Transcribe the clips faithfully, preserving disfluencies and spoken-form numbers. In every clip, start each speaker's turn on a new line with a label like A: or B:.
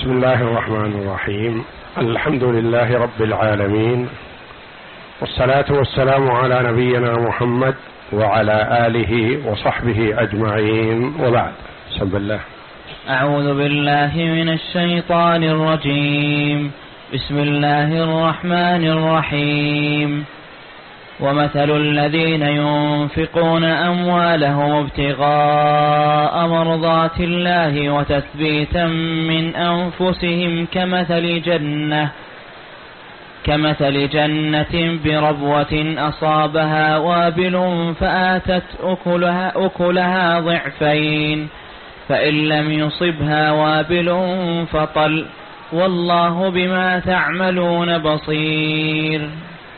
A: بسم الله الرحمن الرحيم. الحمد لله رب العالمين، والصلاة والسلام على نبينا محمد وعلى آله وصحبه أجمعين، وبعد. بسم الله.
B: أعوذ بالله من الشيطان الرجيم. بسم الله الرحمن الرحيم. ومثل الذين ينفقون أموالهم ابتغاء مرضات الله وتثبيتا من أنفسهم كمثل جنة كمثل جنة بربوة أصابها وابل فآتت أكلها, أكلها ضعفين فإن لم يصبها وابل فطل والله بما تعملون بصير.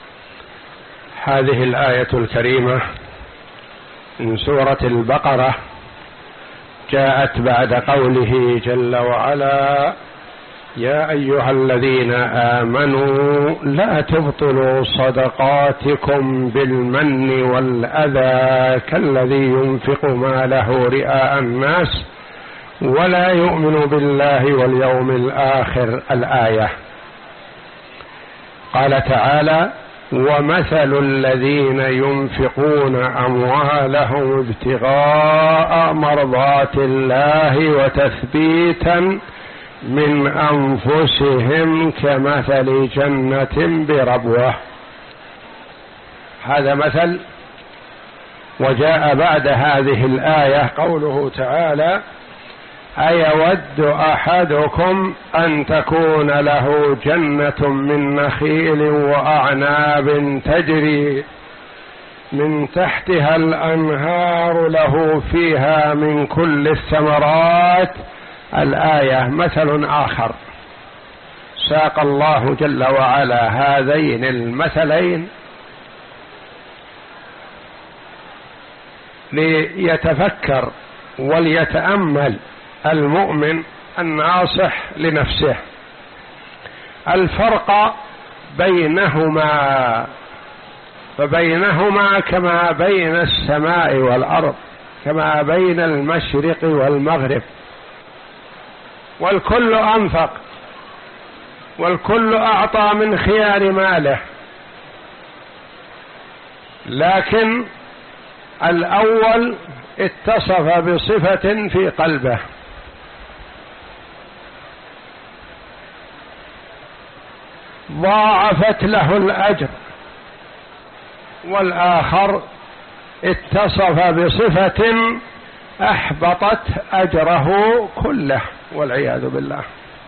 A: هذه الآية الكريمة من سورة البقرة جاءت بعد قوله جل وعلا: يا أيها الذين آمنوا لا تبطلوا صدقاتكم بالمن والأذى كالذي ينفق ماله رئاء الناس ولا يؤمن بالله واليوم الآخر. الآية. قال تعالى: ومثل الذين ينفقون أموالهم ابتغاء مرضات الله وتثبيتا من أنفسهم كمثل جنة بربوة. هذا مثل. وجاء بعد هذه الآية قوله تعالى: أيود أحدكم أن تكون له جنة من نخيل وأعناب تجري من تحتها الأنهار له فيها من كل الثمرات. الآية. مثل آخر ساق الله جل وعلا هذين المثلين ليتفكر وليتأمل المؤمن الناصح لنفسه الفرق بينهما، فبينهما كما بين السماء والأرض، كما بين المشرق والمغرب، والكل أنفق والكل أعطى من خيار ماله، لكن الأول اتصف بصفة في قلبه، ضاعفت له الأجر، والآخر اتصف بصفة أحبطت أجره كله والعياذ بالله.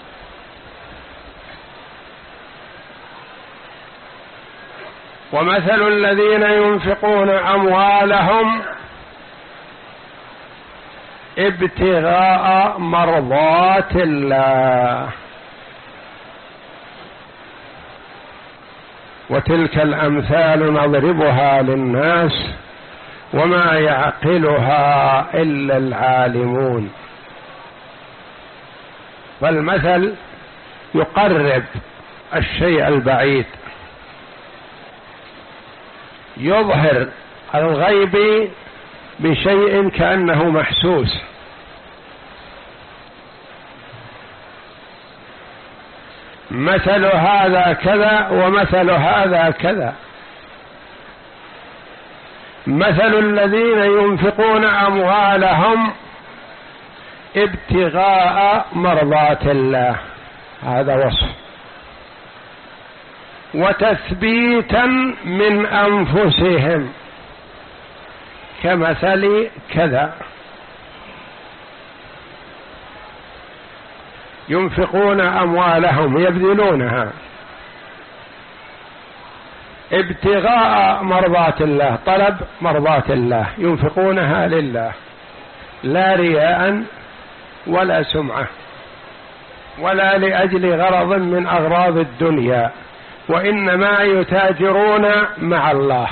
A: ومثل الذين ينفقون أموالهم ابتغاء مرضات الله، وتلك الأمثال نضربها للناس وما يعقلها إلا العالمون. فالمثل يقرب الشيء البعيد، يظهر الغيب بشيء كأنه محسوس. مثل هذا كذا ومثل هذا كذا. مثل الذين ينفقون أموالهم ابتغاء مرضات الله، هذا وصف، وتثبيتا من أنفسهم كمثل كذا. ينفقون أموالهم، يبذلونها ابتغاء مرضات الله، طلب مرضات الله، ينفقونها لله لا رياء ولا سمعة ولا لأجل غرض من أغراض الدنيا، وإنما يتاجرون مع الله،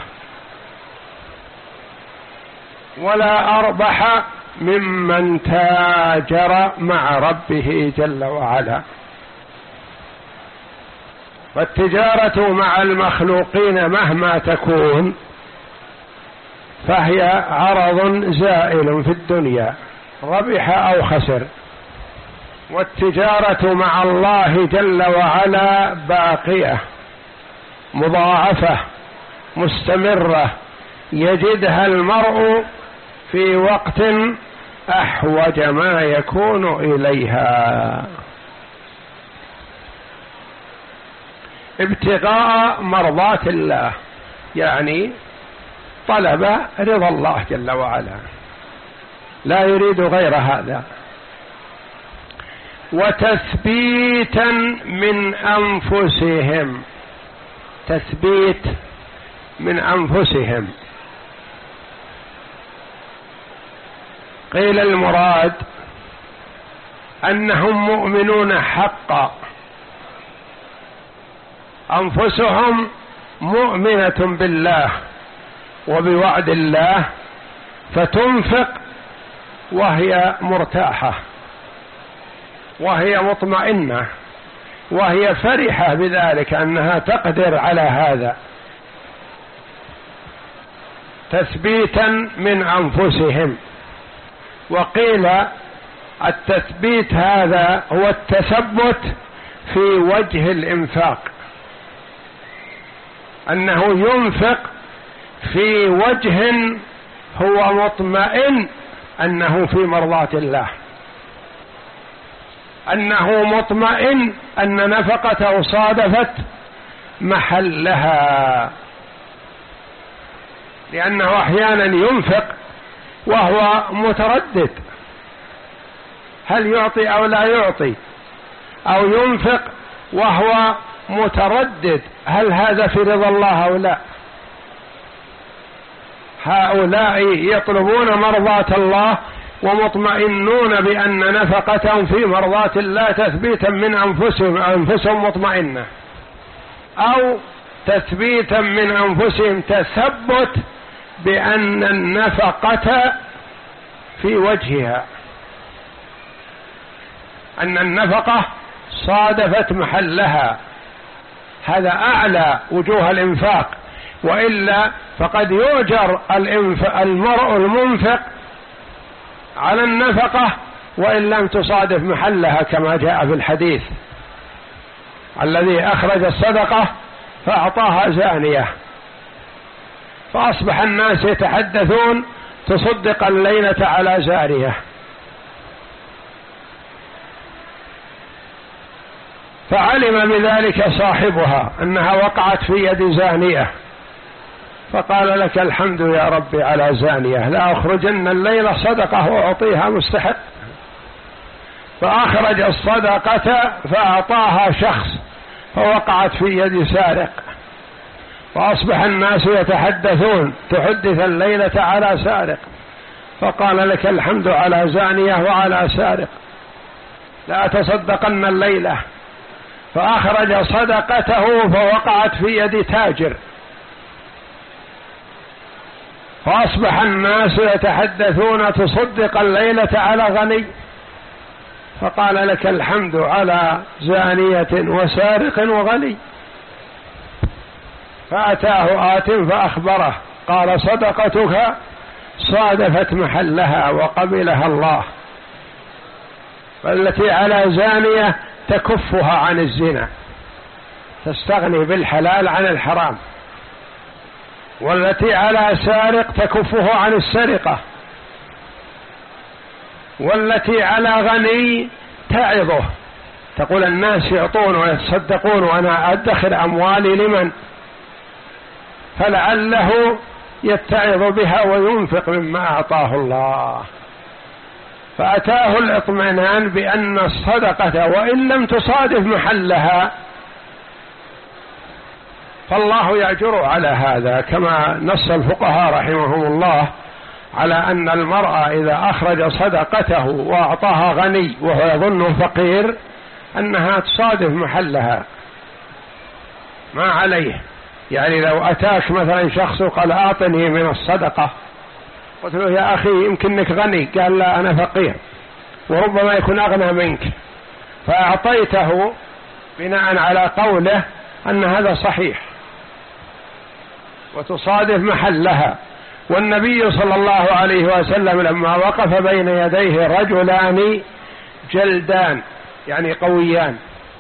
A: ولا أربح ممن تاجر مع ربه جل وعلا. والتجارة مع المخلوقين مهما تكون فهي عرض زائل في الدنيا، ربح أو خسر، والتجارة مع الله جل وعلا باقية مضاعفة مستمرة، يجدها المرء في وقت أحوج ما يكون إليها. ابتغاء مرضات الله، يعني طلب رضا الله جل وعلا، لا يريد غير هذا. وتثبيتا من أنفسهم، تثبيت من أنفسهم. قيل المراد أنهم مؤمنون حقا، أنفسهم مؤمنة بالله وبوعد الله، فتنفق وهي مرتاحة وهي مطمئنة وهي فرحة بذلك أنها تقدر على هذا، تثبيتا من أنفسهم. وقيل التثبيت هذا هو التثبت في وجه الإنفاق، أنه ينفق في وجه هو مطمئن أنه في مرضاة الله، أنه مطمئن أن نفقته صادفت محلها، لأنه أحيانا ينفق وهو متردد هل يعطي أو لا يعطي، أو ينفق وهو متردد هل هذا في رضا الله أو لا. هؤلاء يطلبون مرضاة الله ومطمئنون بأن نفقتهم في مرضاة الله تثبيتا من أنفسهم، أنفسهم مطمئنة، أو تثبيتا من أنفسهم تثبت بأن النفقة في وجهها، أن النفقة صادفت محلها، هذا أعلى وجوه الإنفاق. وإلا فقد يؤجر المرء المنفق على النفقة وإن لم تصادف محلها، كما جاء في الحديث الذي أخرج الصدقة فأعطاها زانية، فأصبح الناس يتحدثون تصدق الليلة على زانية، فعلم بذلك صاحبها أنها وقعت في يد زانية، فقال لك الحمد يا ربي على زانية، لا أخرجن الليلة صدقة وأعطيها مستحق، فأخرج الصدقة فأعطاها شخص فوقعت في يد سارق، فأصبح الناس يتحدثون تحدث الليلة على سارق، فقال لك الحمد على زانية وعلى سارق، لا تصدقن الليلة، فأخرج صدقته فوقعت في يد تاجر، فأصبح الناس يتحدثون تصدق الليلة على غني، فقال لك الحمد على زانية وسارق وغني، فأتاه آت فأخبره قال صدقتك صادفت محلها وقبلها الله، فالتي على زانية تكفها عن الزنا، تستغني بالحلال عن الحرام، والتي على سارق تكفه عن السرقة، والتي على غني تعظه، تقول الناس يعطون ويتصدقون وأنا أدخر أموالي لمن، فلعله يتعظ بها وينفق مما أعطاه الله، فأتاه الاطمئنان بأن الصدقة وإن لم تصادف محلها فالله يأجر على هذا، كما نص الفقهاء رحمهم الله على أن المرأة إذا أخرج صدقته وأعطاها غني وهو يظن فقير أنها تصادف محلها ما عليه. يعني لو أتاك مثلا شخص قال أعطني من الصدقة، قلت له يا أخي يمكنك غني، قال لا أنا فقير وربما يكون أغنى منك، فأعطيته بناء على قوله أن هذا صحيح وتصادف محلها. والنبي صلى الله عليه وسلم لما وقف بين يديه رجلان جلدان يعني قويان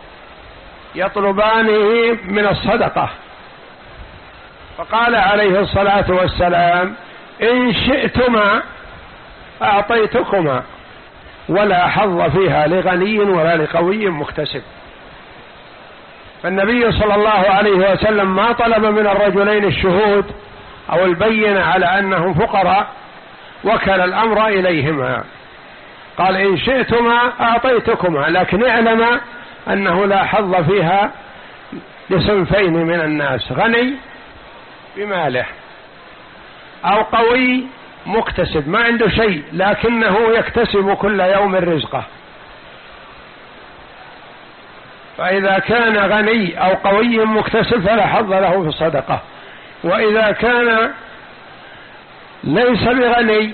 A: يطلبانه من الصدقة، فقال عليه الصلاة والسلام: إن شئتما أعطيتكما، ولا حظ فيها لغني ولا لقوي مكتسب. فالنبي صلى الله عليه وسلم ما طلب من الرجلين الشهود أو البينة على أنهم فقراء، وكل الأمر إليهما، قال: إن شئتما أعطيتكما، لكن اعلم أنه لا حظ فيها لصنفين من الناس: غني بماله، أو قوي مكتسب ما عنده شيء لكنه يكتسب كل يوم رزقه. فإذا كان غني أو قوي مكتسب فلا حظ له في الصدقة، وإذا كان ليس بغني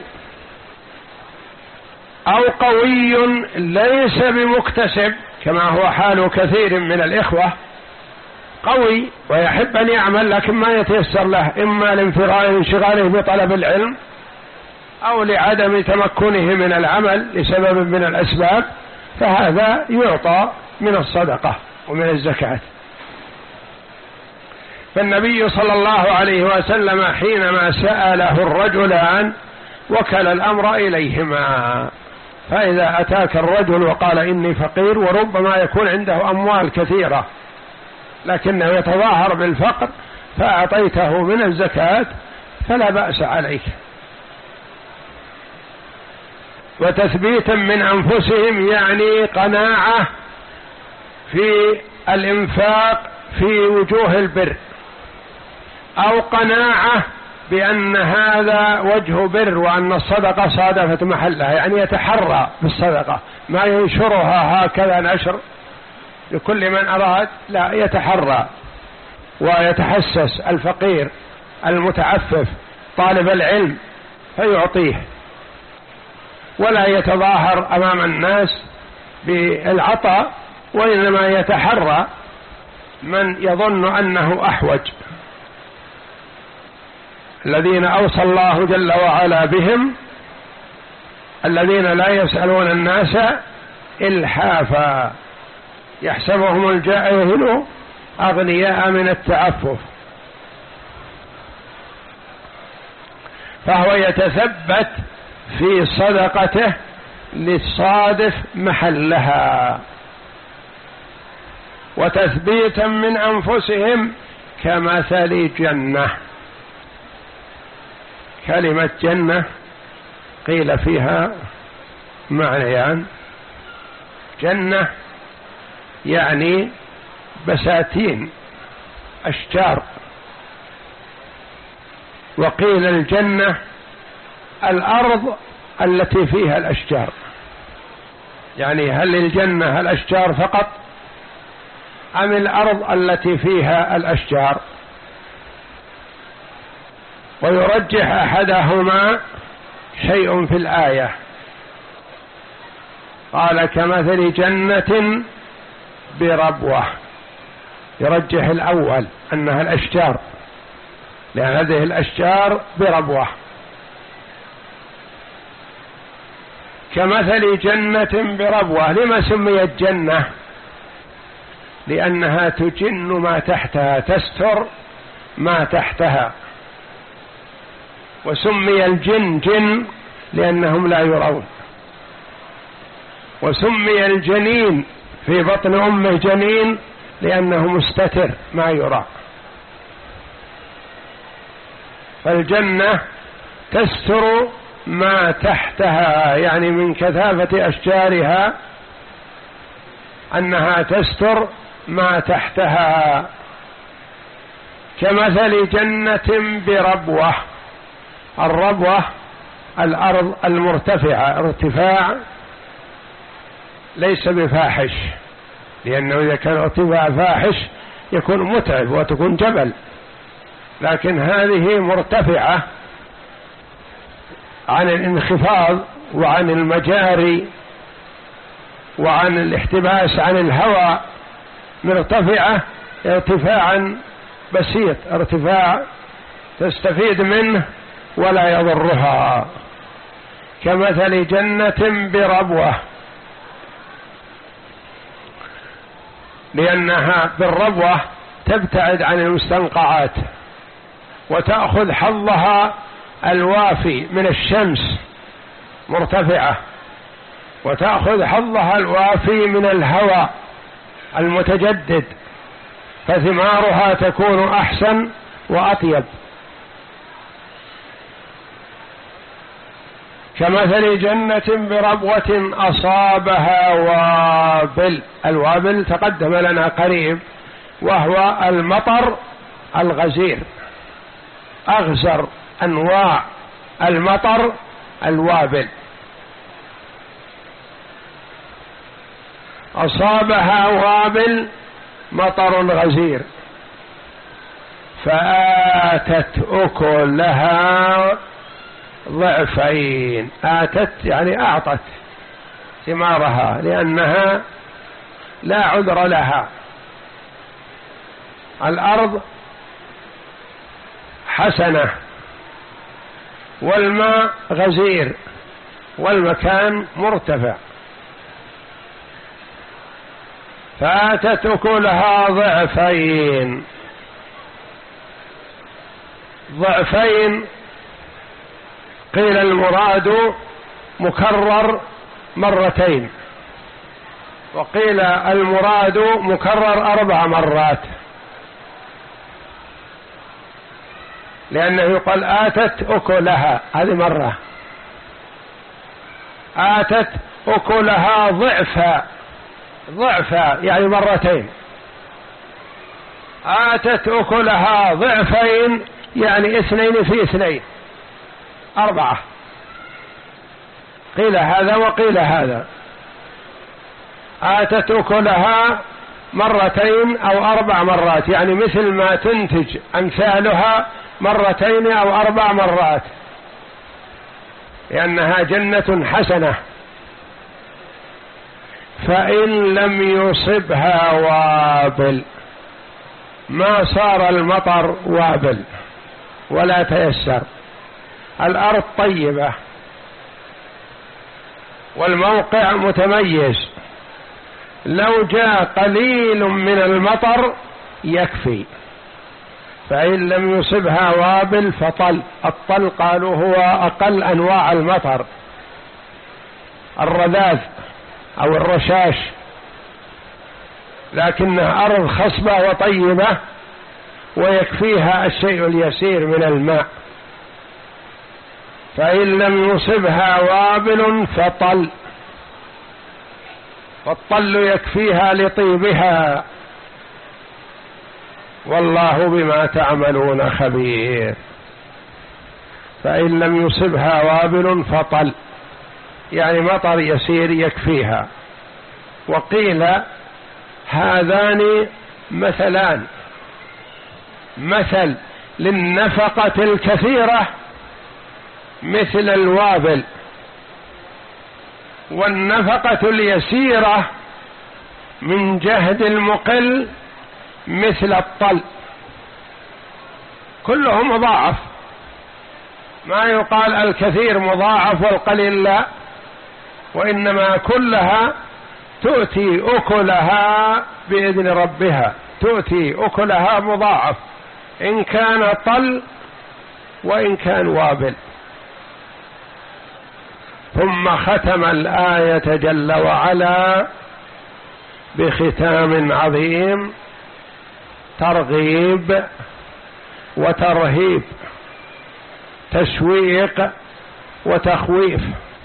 A: أو قوي ليس بمكتسب، كما هو حال كثير من الإخوة، قوي ويحب أن يعمل لكن ما يتيسر له، إما لانشغاله بطلب العلم أو لعدم تمكنه من العمل لسبب من الأسباب، فهذا يعطى من الصدقة ومن الزكاة. فالنبي صلى الله عليه وسلم حينما سأله الرجلان وكل الأمر إليهما. فإذا أتاك الرجل وقال: إني فقير، وربما يكون عنده أموال كثيرة لكنه يتظاهر بالفقر، فأعطيته من الزكاة فلا بأس عليك. وتثبيتا من أنفسهم يعني قناعة في الإنفاق في وجوه البر، أو قناعة بأن هذا وجه بر وأن الصدقة صادفت محلها، يعني يتحرى بالصدقة، ما ينشرها هكذا نشر لكل من أراد، لا، يتحرى ويتحسس الفقير المتعفف طالب العلم فيعطيه، ولا يتظاهر أمام الناس بالعطاء، وإنما يتحرى من يظن أنه أحوج. الذين أوصى الله جل وعلا بهم الذين لا يسألون الناس إلحافا يحسبهم الجاهل أغنياء من التعفف، فهو يتثبت في صدقته للصادف محلها. وتثبيتا من أنفسهم كمثل جنة. كلمة جنة قيل فيها معنيان: جنة يعني بساتين أشجار، وقيل الجنة الأرض التي فيها الأشجار. يعني هل الجنة الأشجار فقط أم الأرض التي فيها الأشجار؟ ويرجح أحدهما شيء في الآية، قال: كمثل جنة بربوة، يرجح الأول أنها الأشجار، لأن هذه الأشجار بربوة. كمثل جنة بربوة، لما سميت جنة؟ لأنها تجن ما تحتها، تستر ما تحتها. وسمي الجن جن لأنهم لا يرون. وسمي الجنين في بطن أمه جنين لأنه مستتر ما يرى. فالجنة تستر ما تحتها، يعني من كثافة أشجارها أنها تستر ما تحتها. كمثل جنة بربوة، الربوة الأرض المرتفعة، ارتفاع ليس بفاحش، لأنه إذا كان ارتفاع فاحش يكون متعب وتكون جبل، لكن هذه مرتفعة عن الانخفاض وعن المجاري وعن الاحتباس عن الهواء، مرتفعة ارتفاعا بسيط، ارتفاع تستفيد منه ولا يضرها. كمثل جنة بربوة، لأنها بالربوة تبتعد عن المستنقعات وتأخذ حظها الوافي من الشمس مرتفعة، وتأخذ حظها الوافي من الهواء المتجدد، فثمارها تكون أحسن وأطيب. كمثل جنة بربوة أصابها وابل. الوابل تقدم لنا قريب، وهو المطر الغزير، أغزر أنواع المطر الوابل. أصابها وابل مطر غزير فآتت أكلها ضعفين. آتت يعني أعطت ثمارها، لأنها لا عذر لها. الأرض حسنة والماء غزير والمكان مرتفع، فآتت أكلها ضعفين. ضعفين قيل المراد مكرر مرتين، وقيل المراد مكرر أربع مرات، لأنه يقال آتت أكلها هذه مرة، آتت أكلها ضعفا ضعفا يعني مرتين، آتت أكلها ضعفين يعني اثنين في اثنين أربعة. قيل هذا وقيل هذا، آتت أكلها مرتين أو أربع مرات، يعني مثل ما تنتج أمثالها مرتين أو أربع مرات، لأنها جنة حسنة. فإن لم يصبها وابل، ما صار المطر وابل ولا تيسر، الأرض طيبة والموقع متميز، لو جاء قليل من المطر يكفي. فإن لم يصبها وابل فطل. الطل قالوا هو أقل أنواع المطر، الرذاذ أو الرشاش، لكنها أرض خصبة وطيبة ويكفيها الشيء اليسير من الماء. فإن لم يصبها وابل فطل، فالطل يكفيها لطيبها، والله بما تعملون خبير. فإن لم يصبها وابل فطل يعني مطر يسير يكفيها. وقيل هذان مثلان، مثل للنفقة الكثيرة مثل الوابل، والنفقة اليسيرة من جهد المقل مثل الطل. كله مضاعف، ما يقال الكثير مضاعف والقليل لا، وإنما كلها تؤتي أكلها بإذن ربها، تؤتي أكلها مضاعف، إن كان طل وإن كان وابل. ثم ختم الآية جل وعلا بختام عظيم، ترغيب وترهيب، تشويق وتخويف.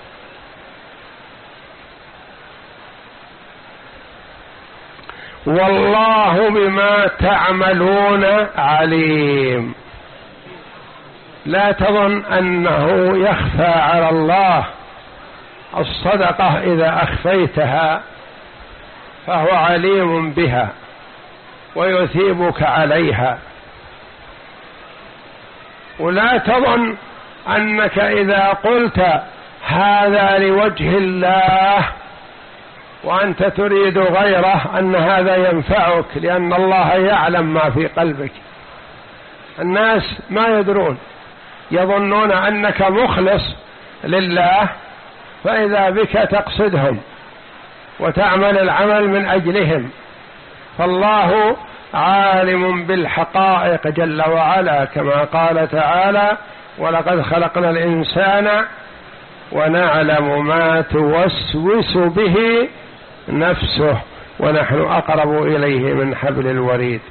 A: والله بما تعملون عليم. لا تظن أنه يخفى على الله الصدقة إذا أخفيتها، فهو عليم بها ويثيبك عليها. ولا تظن أنك إذا قلت هذا لوجه الله وأنت تريد غيره أن هذا ينفعك، لأن الله يعلم ما في قلبك. الناس ما يدرون، يظنون أنك مخلص لله، فإذا بك تقصدهم وتعمل العمل من أجلهم، فالله عالم بالحقائق جل وعلا، كما قال تعالى: ولقد خلقنا الإنسان ونعلم ما توسوس به نفسه ونحن أقرب إليه من حبل الوريد.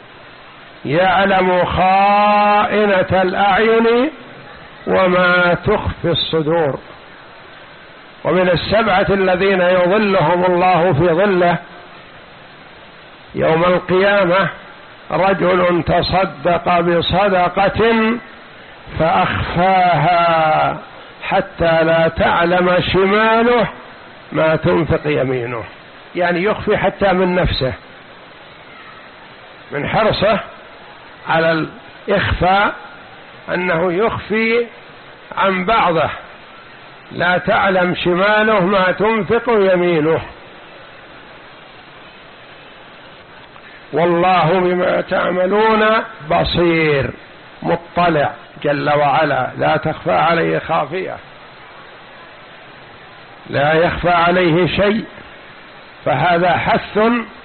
A: يعلم خائنة الأعين وما تخفي الصدور. ومن السبعة الذين يظلهم الله في ظله يوم القيامة رجل تصدق بصدقة فأخفاها حتى لا تعلم شماله ما تنفق يمينه، يعني يخفي حتى من نفسه، من حرصه على الإخفاء أنه يخفي عن بعضه، لا تعلم شماله ما تنفق يمينه. والله بما تعملون بصير، مطلع جل وعلا، لا تخفى عليه خافية، لا يخفى عليه شيء. فهذا حث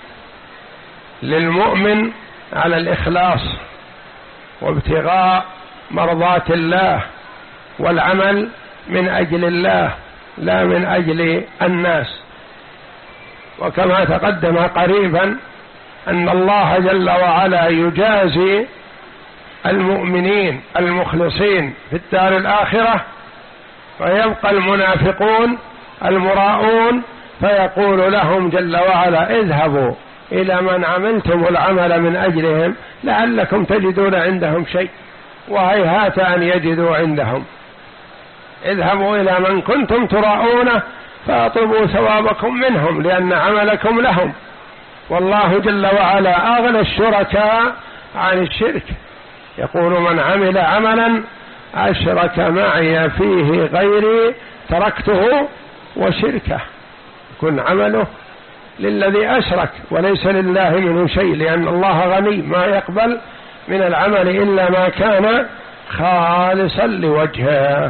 A: للمؤمن على الإخلاص وابتغاء مرضات الله والعمل من أجل الله لا من أجل الناس. وكما تقدم قريبا أن الله جل وعلا يجازي المؤمنين المخلصين في الدار الآخرة، ويبقى المنافقون المراؤون فيقول لهم جل وعلا: اذهبوا إلى من عملتم العمل من أجلهم لعلكم تجدون عندهم شيء، وهيهات أن يجدوا عندهم. اذهبوا إلى من كنتم تراؤونه فاطلبوا ثوابكم منهم لأن عملكم لهم. والله جل وعلا أغنى الشركاء عن الشرك، يقول: من عمل عملا أشرك معي فيه غيري تركته وشركه. يكون عمله للذي أشرك وليس لله منه شيء، لأن الله غني ما يقبل من العمل إلا ما كان خالصا لوجهه.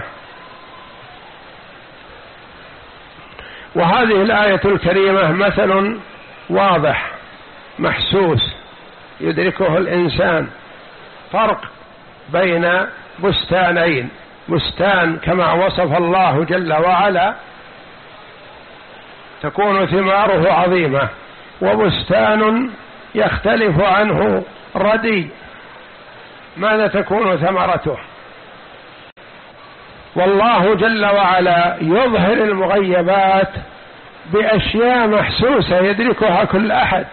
A: وهذه الآية الكريمة مثل واضح محسوس يدركه الإنسان، فرق بين بستانين: بستان كما وصف الله جل وعلا تكون ثماره عظيمة، وبستان يختلف عنه ردي، ماذا تكون ثمرته؟ والله جل وعلا يظهر المغيبات بأشياء محسوسة يدركها كل أحد،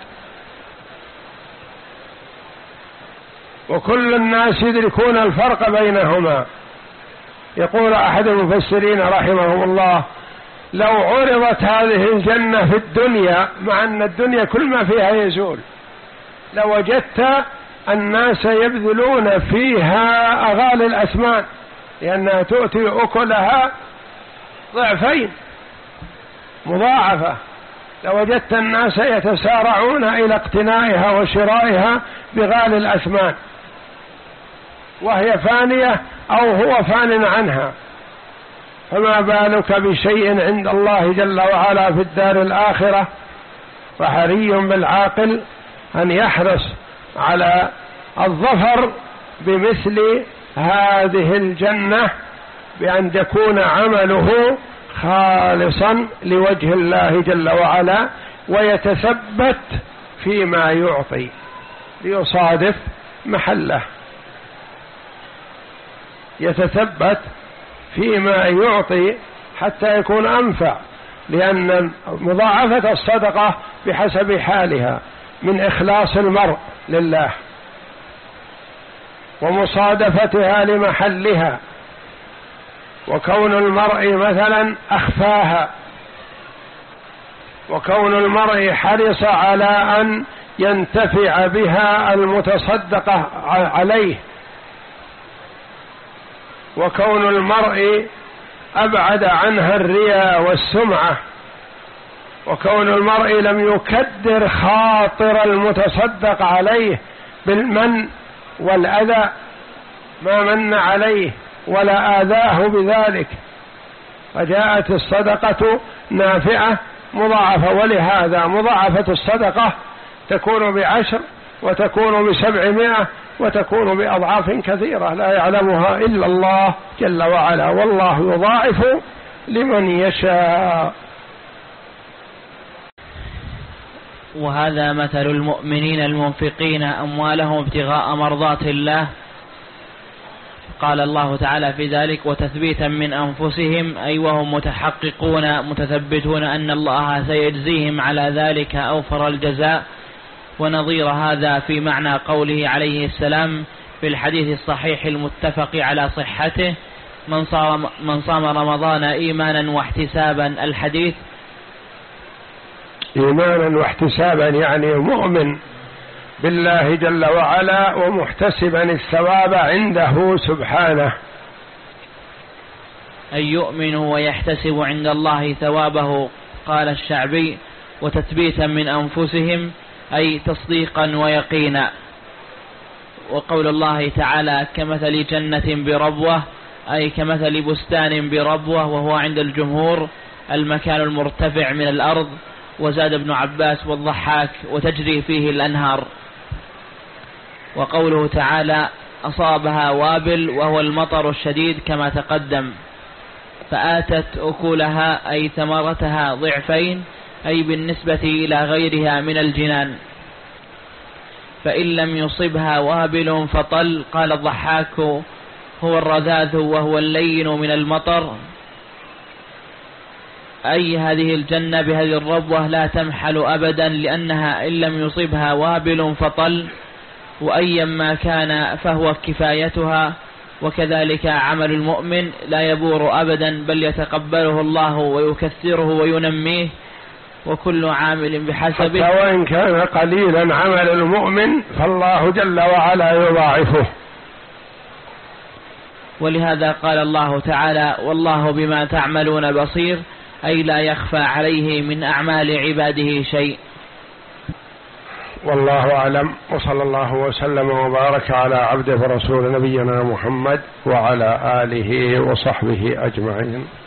A: وكل الناس يدركون الفرق بينهما. يقول أحد المفسرين رحمه الله: لو عرضت هذه الجنة في الدنيا، مع أن الدنيا كل ما فيها يزول، لوجدت الناس يبذلون فيها أغالي الأثمان، لأنها تؤتي أكلها ضعفين مضاعفة. لوجدت الناس يتسارعون إلى اقتنائها وشرائها بغالي الأثمان، وهي فانية أو هو فان عنها، فما بالك بشيء عند الله جل وعلا في الدار الآخرة؟ فحري بالعاقل أن يحرص على الظفر بمثل هذه الجنة، بأن يكون عمله خالصا لوجه الله جل وعلا، ويتثبت فيما يعطي ليصادف محله، يتثبت فيما يعطي حتى يكون أنفع، لأن مضاعفة الصدقة بحسب حالها من إخلاص المرء لله ومصادفتها لمحلها، وكون المرء مثلا أخفاها، وكون المرء حرص على أن ينتفع بها المتصدقة عليه، وكون المرء أبعد عنها الرياء والسمعة، وكون المرء لم يكدر خاطر المتصدق عليه بالمن والأذى، ما من عليه ولا آذاه بذلك، فجاءت الصدقة نافعة مضاعفة. ولهذا مضاعفة الصدقة تكون بعشر وتكون بسبعمائة وتكون بأضعاف كثيرة لا يعلمها إلا الله جل وعلا، والله يضاعف لمن يشاء.
B: وهذا مثل المؤمنين المنفقين أموالهم ابتغاء مرضات الله. قال الله تعالى في ذلك: وتثبيتا من أنفسهم، أي وهم متحققون متثبتون أن الله سيجزيهم على ذلك أوفر الجزاء. ونظير هذا في معنى قوله عليه السلام في الحديث الصحيح المتفق على صحته: من صام, من صام رمضان إيمانا واحتسابا. الحديث
A: إيمانا واحتسابا يعني مؤمن بالله جل وعلا ومحتسبا الثواب عنده سبحانه،
B: أي يؤمن ويحتسب عند الله ثوابه. قال الشعبي: وتثبيتا من أنفسهم، أي تصديقا ويقينا. وقول الله تعالى: كمثل جنة بربوة، أي كمثل بستان بربوة، وهو عند الجمهور المكان المرتفع من الأرض. وزاد ابن عباس والضحاك: وتجري فيه الأنهار. وقوله تعالى: أصابها وابل، وهو المطر الشديد كما تقدم. فآتت أكلها، أي ثمرتها ضعفين، أي بالنسبة إلى غيرها من الجنان. فإن لم يصبها وابل فطل. قال الضحاك: هو الرذاذ وهو اللين من المطر، أي هذه الجنة بهذه الربوة لا تمحل أبدا، لأنها إن لم يصبها وابل فطل، وأيما كان فهو كفايتها. وكذلك عمل المؤمن لا يبور أبدا، بل يتقبله الله ويكثره وينميه، وكل عامل بحسبه.
A: حتى وإن كان قليلا عمل المؤمن فالله جل وعلا يضاعفه.
B: ولهذا قال الله تعالى: والله بما تعملون بصير، أي لا يخفى عليه من أعمال عباده شيء.
A: والله أعلم، وصلى الله وسلم وبارك على عبده ورسول نبينا محمد وعلى آله وصحبه أجمعين.